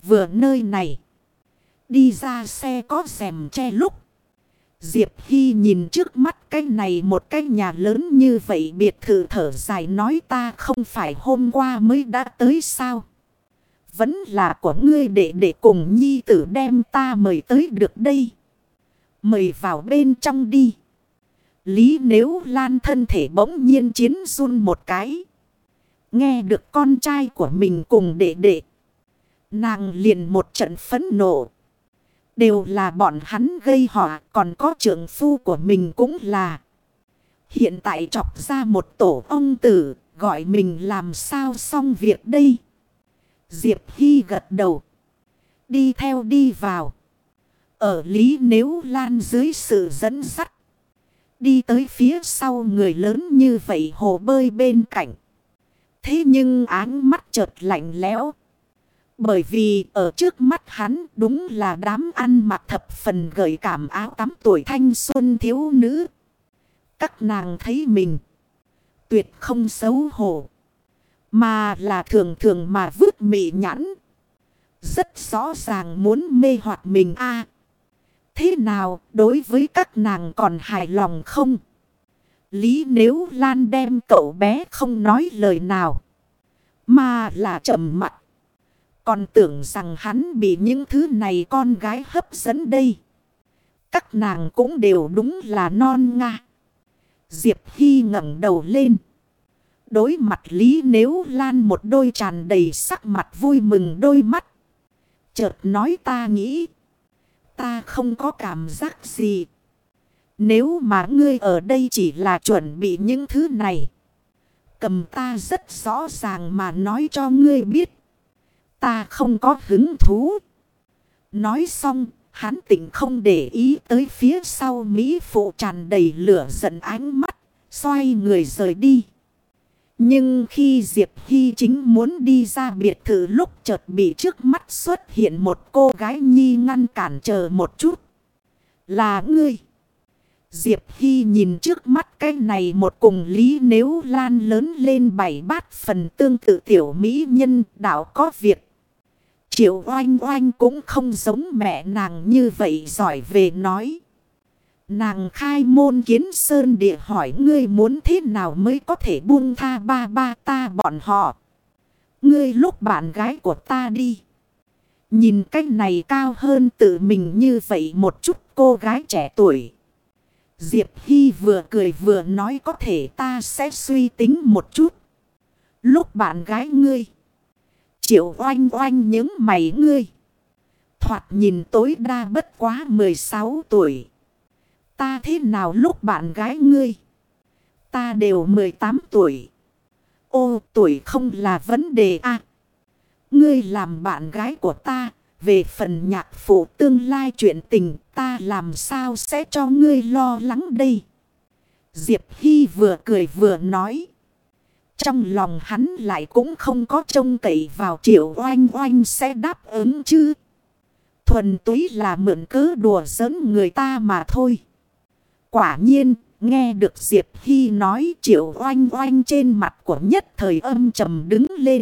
vừa nơi này. Đi ra xe có rèm che lúc. Diệp Hy nhìn trước mắt cái này một cái nhà lớn như vậy, biệt thự thở dài nói ta không phải hôm qua mới đã tới sao. Vẫn là của ngươi để cùng nhi tử đem ta mời tới được đây. Mời vào bên trong đi. Lý Nếu Lan thân thể bỗng nhiên chiến run một cái. Nghe được con trai của mình cùng đệ. Nàng liền một trận phẫn nộ. Đều là bọn hắn gây họa, còn có trưởng phu của mình cũng là. Hiện tại chọc ra một tổ ông tử, gọi mình làm sao xong việc đây. Diệp Hy gật đầu. Đi theo đi vào. Ở Lý Nếu Lan dưới sự dẫn dắt. Đi tới phía sau người lớn như vậy hồ bơi bên cạnh. Thế nhưng áng mắt chợt lạnh lẽo. Bởi vì ở trước mắt hắn đúng là đám ăn mặc thập phần gợi cảm áo tắm tuổi thanh xuân thiếu nữ. Các nàng thấy mình tuyệt không xấu hổ, mà là thường thường mà vứt mị nhãn. Rất rõ ràng muốn mê hoặc mình a. Thế nào đối với các nàng còn hài lòng không? Lý Nếu Lan đem cậu bé không nói lời nào, mà là trầm mặc. Còn tưởng rằng hắn bị những thứ này con gái hấp dẫn đây. Các nàng cũng đều đúng là non nga. Diệp Hy ngẩng đầu lên. Đối mặt Lý Nếu Lan một đôi tràn đầy sắc mặt vui mừng đôi mắt. Chợt nói ta nghĩ. Ta không có cảm giác gì. Nếu mà ngươi ở đây chỉ là chuẩn bị những thứ này. Cầm ta rất rõ ràng mà nói cho ngươi biết. Ta không có hứng thú. Nói xong, hắn tỉnh không để ý tới phía sau Mỹ phụ tràn đầy lửa giận ánh mắt, xoay người rời đi. Nhưng khi Diệp Hy chính muốn đi ra biệt thự lúc chợt bị trước mắt xuất hiện một cô gái nhi ngăn cản chờ một chút. Là ngươi. Diệp Hy nhìn trước mắt cái này một cùng Lý Nếu Lan lớn lên 7-8 phần tương tự tiểu mỹ nhân đạo có việc. Triệu Oanh Oanh cũng không giống mẹ nàng như vậy giỏi về nói. Nàng khai môn kiến sơn địa hỏi ngươi muốn thế nào mới có thể buông tha ba ta bọn họ. Ngươi lúc bạn gái của ta đi. Nhìn cái này cao hơn tự mình như vậy một chút cô gái trẻ tuổi. Diệp Hy vừa cười vừa nói có thể ta sẽ suy tính một chút. Lúc bạn gái ngươi. Triệu Oanh Oanh những mày ngươi. Thoạt nhìn tối đa bất quá 16 tuổi. Ta thế nào lúc bạn gái ngươi? Ta đều 18 tuổi. Ô, tuổi không là vấn đề à. Ngươi làm bạn gái của ta. Về phần nhạc phụ tương lai chuyện tình ta làm sao sẽ cho ngươi lo lắng đây. Diệp Hy vừa cười vừa nói. Trong lòng hắn lại cũng không có trông cậy vào Triệu Oanh Oanh sẽ đáp ứng chứ. Thuần túy là mượn cớ đùa giỡn người ta mà thôi. Quả nhiên, nghe được Diệp Hy nói Triệu Oanh Oanh trên mặt của nhất thời âm trầm đứng lên.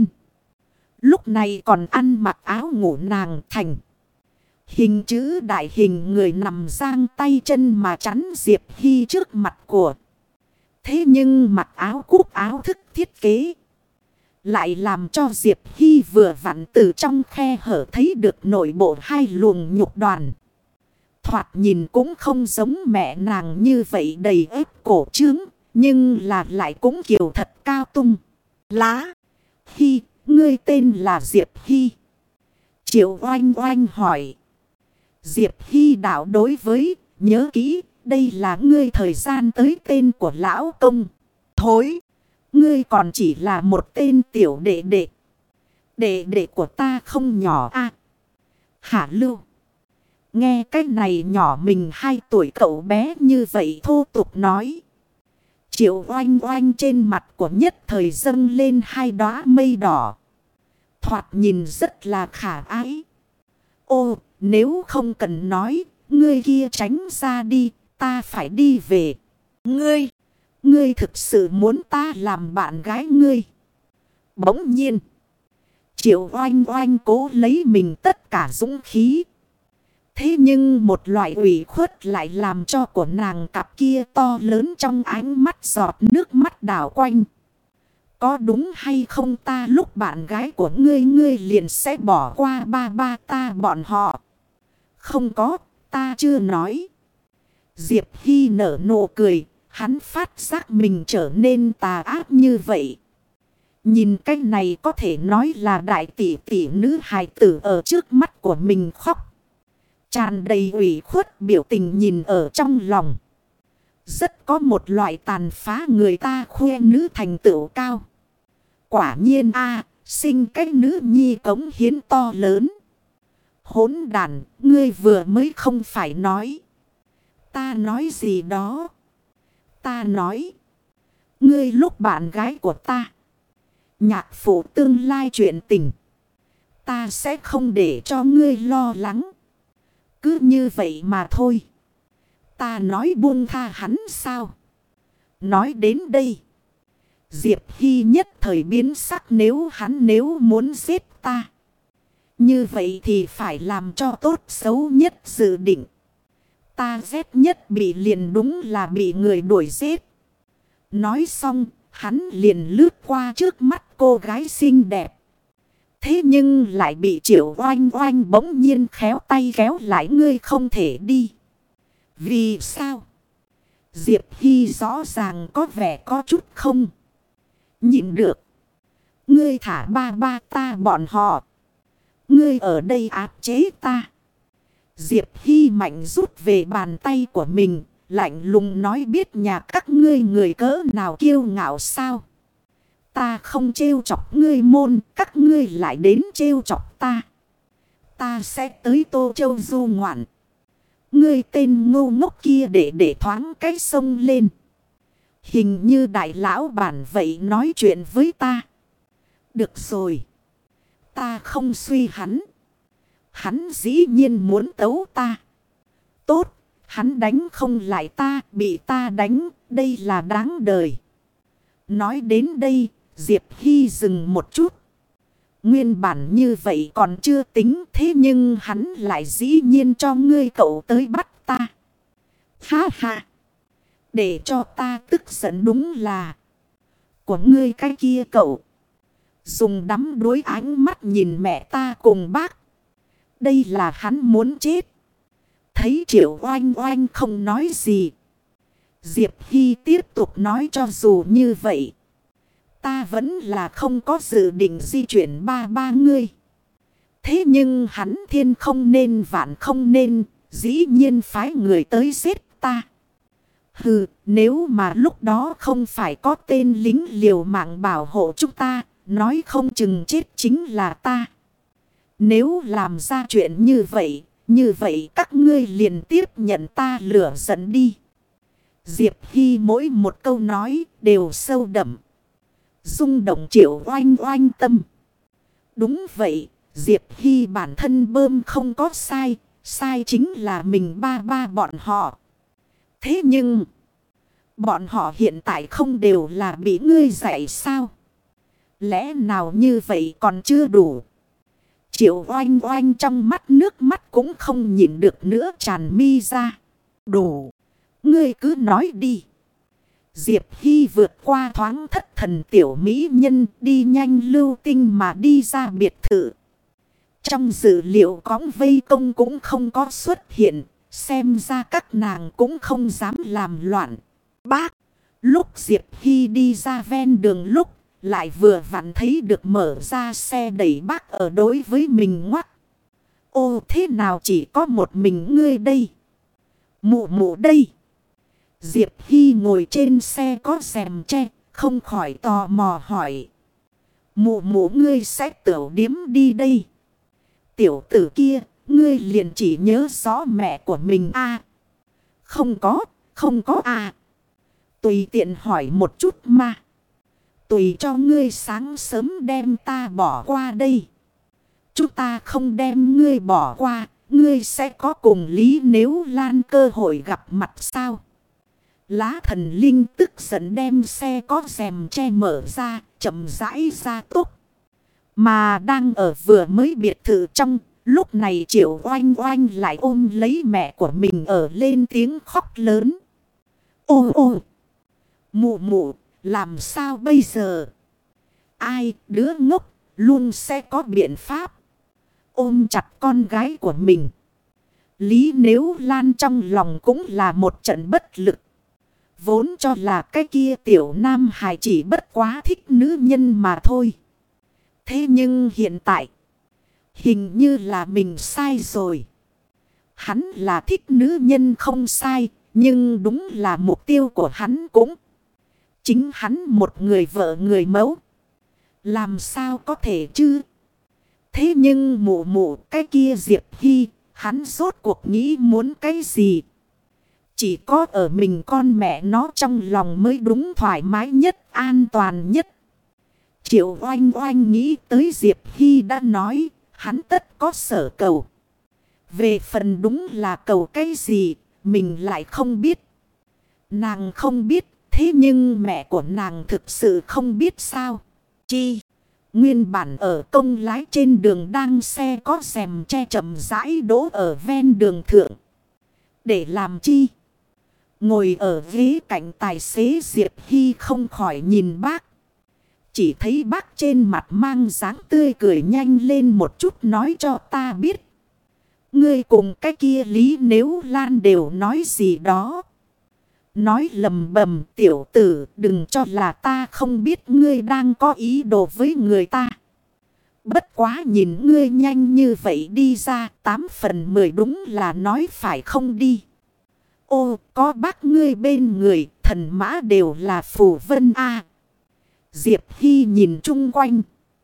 Lúc này còn ăn mặc áo ngủ nàng thành. Hình chữ đại hình người nằm giang tay chân mà chắn Diệp Hy trước mặt của. Thế nhưng mặc áo cúc áo thức thiết kế. Lại làm cho Diệp Hy vừa vặn từ trong khe hở thấy được nội bộ hai luồng nhục đoàn. Thoạt nhìn cũng không giống mẹ nàng như vậy đầy ép cổ trướng. Nhưng là lại cũng kiều thật cao tung. Lá. Hy, ngươi tên là Diệp Hy. Triệu Oanh Oanh hỏi. Diệp Hy đạo đối với, nhớ kỹ, đây là ngươi thời gian tới tên của lão công. Thối, ngươi còn chỉ là một tên tiểu đệ đệ. Đệ đệ của ta không nhỏ à. Hả Lưu. Nghe cái này nhỏ mình 2 tuổi cậu bé như vậy thô tục nói. Triệu Oanh Oanh trên mặt của nhất thời dâng lên 2 đóa mây đỏ. Thoạt nhìn rất là khả ái. Ô, nếu không cần nói, ngươi kia tránh ra đi, ta phải đi về. Ngươi thực sự muốn ta làm bạn gái ngươi. Bỗng nhiên, Triệu Oanh Oanh cố lấy mình tất cả dũng khí. Thế nhưng một loại ủy khuất lại làm cho của nàng cặp kia to lớn trong ánh mắt giọt nước mắt đảo quanh. Có đúng hay không ta lúc bạn gái của ngươi liền sẽ bỏ qua ba ba ta bọn họ? Không có, ta chưa nói. Diệp Hy nở nụ cười, hắn phát giác mình trở nên tà ác như vậy. Nhìn cái này có thể nói là đại tỷ tỷ nữ hài tử ở trước mắt của mình khóc. Tràn đầy ủy khuất biểu tình nhìn ở trong lòng. Rất có một loại tàn phá người ta khoe nữ thành tựu cao. Quả nhiên sinh cái nữ nhi cống hiến to lớn. Hỗn đàn, ngươi vừa mới không phải nói. Ta nói gì đó? Ta nói. Ngươi lúc bạn gái của ta. Nhạc phụ tương lai chuyện tình. Ta sẽ không để cho ngươi lo lắng. Cứ như vậy mà thôi. Ta nói buông tha hắn sao? Nói đến đây. Diệp Hy nhất thời biến sắc nếu muốn giết ta. Như vậy thì phải làm cho tốt xấu nhất dự định. Ta ghét nhất bị liền đúng là bị người đuổi giết. Nói xong, hắn liền lướt qua trước mắt cô gái xinh đẹp. Thế nhưng lại bị Triệu Oanh Oanh bỗng nhiên khéo tay kéo lại, ngươi không thể đi. Vì sao? Diệp Hy rõ ràng có vẻ có chút không nhịn được. Ngươi thả ba ba ta bọn họ. Ngươi ở đây áp chế ta. Diệp Hy mạnh rút về bàn tay của mình. Lạnh lùng nói, biết nhà các ngươi người cỡ nào kiêu ngạo sao? Ta không trêu chọc ngươi môn, các ngươi lại đến trêu chọc ta. Ta sẽ tới Tô Châu du ngoạn. Ngươi tên ngu ngốc kia để thoáng cái sông lên. Hình như đại lão bản vậy nói chuyện với ta. Được rồi. Ta không suy hắn. Hắn dĩ nhiên muốn tấu ta. Tốt. Hắn đánh không lại ta, bị ta đánh, đây là đáng đời. Nói đến đây, Diệp Hy dừng một chút. Nguyên bản như vậy còn chưa tính, thế nhưng hắn lại dĩ nhiên cho ngươi cậu tới bắt ta. Ha ha! Để cho ta tức giận đúng là của ngươi cái kia cậu. Dùng đắm đuối ánh mắt nhìn mẹ ta cùng bác. Đây là hắn muốn chết. Thấy Triệu Oanh Oanh không nói gì. Diệp Hy tiếp tục nói, cho dù như vậy. Ta vẫn là không có dự định di chuyển ba ngươi. Thế nhưng hắn thiên không nên vạn không nên. Dĩ nhiên phái người tới giết ta. Hừ, nếu mà lúc đó không phải có tên lính liều mạng bảo hộ chúng ta. Nói không chừng chết chính là ta. Nếu làm ra chuyện như vậy các ngươi liền tiếp nhận ta lửa giận đi. Diệp Hy mỗi một câu nói đều sâu đậm. Rung động Triệu Oanh Oanh tâm. Đúng vậy, Diệp Hy bản thân bơm không có sai. Sai chính là mình ba bọn họ. Thế nhưng bọn họ hiện tại không đều là bị ngươi dạy sao? Lẽ nào như vậy còn chưa đủ? Triệu Oanh Oanh trong mắt nước mắt cũng không nhịn được nữa tràn mi ra. Đủ. Ngươi cứ nói đi. Diệp Hy vượt qua thoáng thất thần tiểu mỹ nhân, đi nhanh lưu tinh mà đi ra biệt thự. Trong dữ liệu cõng vây công cũng không có xuất hiện. Xem ra các nàng cũng không dám làm loạn. Bác. Lúc Diệp Hy đi ra ven đường lúc. Lại vừa vặn thấy được mở ra xe đẩy bác ở đối với mình ngoắc. Ô, thế nào chỉ có một mình ngươi đây? Mụ đây. Diệp Hy ngồi trên xe có rèm che, không khỏi tò mò hỏi. Mụ ngươi sẽ tiểu điếm đi đây. Tiểu tử kia, ngươi liền chỉ nhớ rõ mẹ của mình à? Không có à? Tùy tiện hỏi một chút mà. Tùy cho ngươi sáng sớm đem ta bỏ qua đây. Chúng ta không đem ngươi bỏ qua. Ngươi sẽ có cùng Lý Nếu Lan cơ hội gặp mặt sao? Lá thần linh tức giận đem xe có rèm che mở ra. Chậm rãi ra tốc. Mà đang ở vừa mới biệt thự trong. Lúc này Triệu Oanh Oanh lại ôm lấy mẹ của mình ở lên tiếng khóc lớn. Ô ô! Mụ mụ! Làm sao bây giờ? Ai đứa ngốc luôn sẽ có biện pháp. Ôm chặt con gái của mình. Lý Nếu Lan trong lòng cũng là một trận bất lực. Vốn cho là cái kia tiểu nam hài chỉ bất quá thích nữ nhân mà thôi. Thế nhưng hiện tại, hình như là mình sai rồi. Hắn là thích nữ nhân không sai, nhưng đúng là mục tiêu của hắn cũng chính hắn một người vợ người mẫu. Làm sao có thể chứ? Thế nhưng mụ mụ cái kia Diệp Hy, hắn rốt cuộc nghĩ muốn cái gì? Chỉ có ở mình con mẹ nó trong lòng mới đúng thoải mái nhất, an toàn nhất. Triệu Oanh Oanh nghĩ tới Diệp Hy đã nói, hắn tất có sở cầu. Về phần đúng là cầu cái gì, mình lại không biết. Nàng không biết, thế nhưng mẹ của nàng thực sự không biết sao. Chi? Nguyên bản ở công lái trên đường đang xe có rèm che chậm rãi đỗ ở ven đường thượng. Để làm chi? Ngồi ở ghế cạnh tài xế Diệp Hy không khỏi nhìn bác. Chỉ thấy bác trên mặt mang dáng tươi cười nhanh lên một chút nói cho ta biết. Ngươi cùng cái kia Lý Nếu Lan đều nói gì đó. Nói lầm bầm tiểu tử đừng cho là ta không biết ngươi đang có ý đồ với người ta. Bất quá nhìn ngươi nhanh như vậy đi ra 8/10 đúng là nói phải không đi. Ô có bác ngươi bên người thần mã đều là phù vân a. Diệp Hy nhìn chung quanh.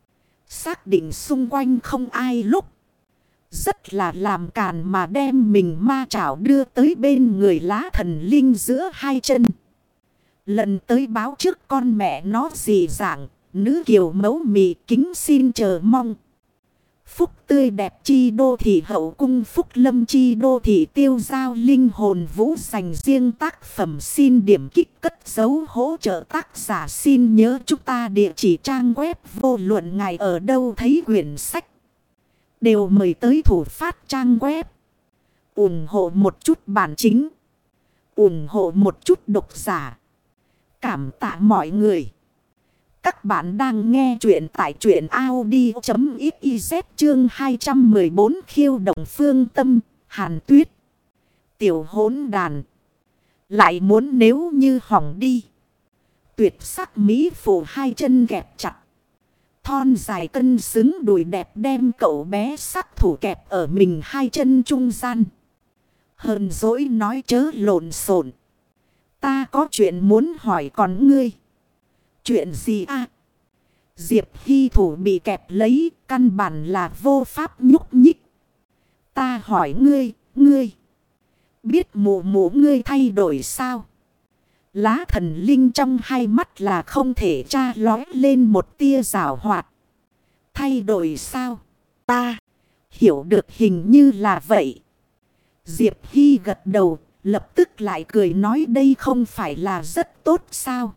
Xác định xung quanh không ai lúc. Rất là làm càn mà đem mình ma chảo đưa tới bên người lá thần linh giữa hai chân. Lần tới báo trước con mẹ nó dị dạng, nữ kiều mấu mị kính xin chờ mong. Phúc tươi đẹp chi đô thị hậu cung phúc lâm chi đô thị tiêu giao linh hồn vũ dành riêng tác phẩm xin điểm kích cất dấu hỗ trợ tác giả xin nhớ chúng ta địa chỉ trang web vô luận ngài ở đâu thấy quyển sách. Đều mời tới thủ phát trang web. ủng hộ một chút bản chính. ủng hộ một chút độc giả. Cảm tạ mọi người. Các bạn đang nghe chuyện tại truyện audio.xyz chương 214 khiêu động phương tâm, Hàn Tuyết. Tiểu hỗn đàn. Lại muốn nếu như hỏng đi. Tuyệt sắc mỹ phụ hai chân kẹp chặt. Thon dài cân xứng đùi đẹp đem cậu bé sắc thủ kẹp ở mình hai chân trung gian. Hờn dỗi nói chớ lộn xộn. Ta có chuyện muốn hỏi còn ngươi. Chuyện gì à? Diệp Hy thủ bị kẹp lấy, căn bản là vô pháp nhúc nhích. Ta hỏi ngươi biết mụ mụ ngươi thay đổi sao? Lá thần linh trong hai mắt là không thể tra lói lên một tia rảo hoạt. Thay đổi sao? Ta hiểu được hình như là vậy. Diệp Hy gật đầu, lập tức lại cười nói đây không phải là rất tốt sao?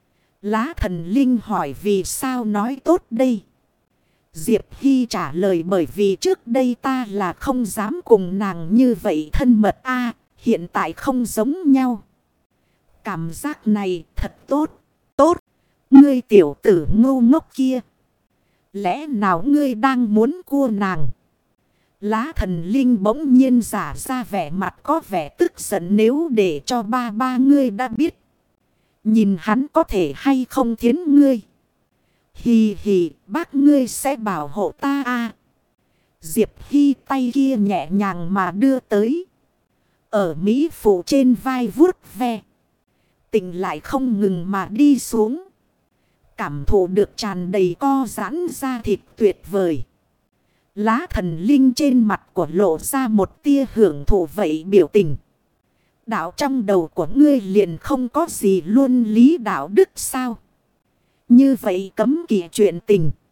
Lá thần linh hỏi vì sao nói tốt đây? Diệp Hy trả lời bởi vì trước đây ta là không dám cùng nàng như vậy thân mật hiện tại không giống nhau. Cảm giác này thật tốt. Tốt. Ngươi tiểu tử ngu ngốc kia. Lẽ nào ngươi đang muốn cua nàng? Lá thần linh bỗng nhiên giả ra vẻ mặt có vẻ tức giận nếu để cho ba ngươi đã biết. Nhìn hắn có thể hay không thiến ngươi. Hì hì bác ngươi sẽ bảo hộ ta à. Diệp Hy tay kia nhẹ nhàng mà đưa tới. Ở Mỹ phụ trên vai vuốt ve. Tình lại không ngừng mà đi xuống. Cảm thụ được tràn đầy co giãn da thịt tuyệt vời. Lá thần linh trên mặt của lộ ra một tia hưởng thụ vậy biểu tình. Đạo trong đầu của ngươi liền không có gì luôn lý đạo đức sao? Như vậy cấm kỵ chuyện tình.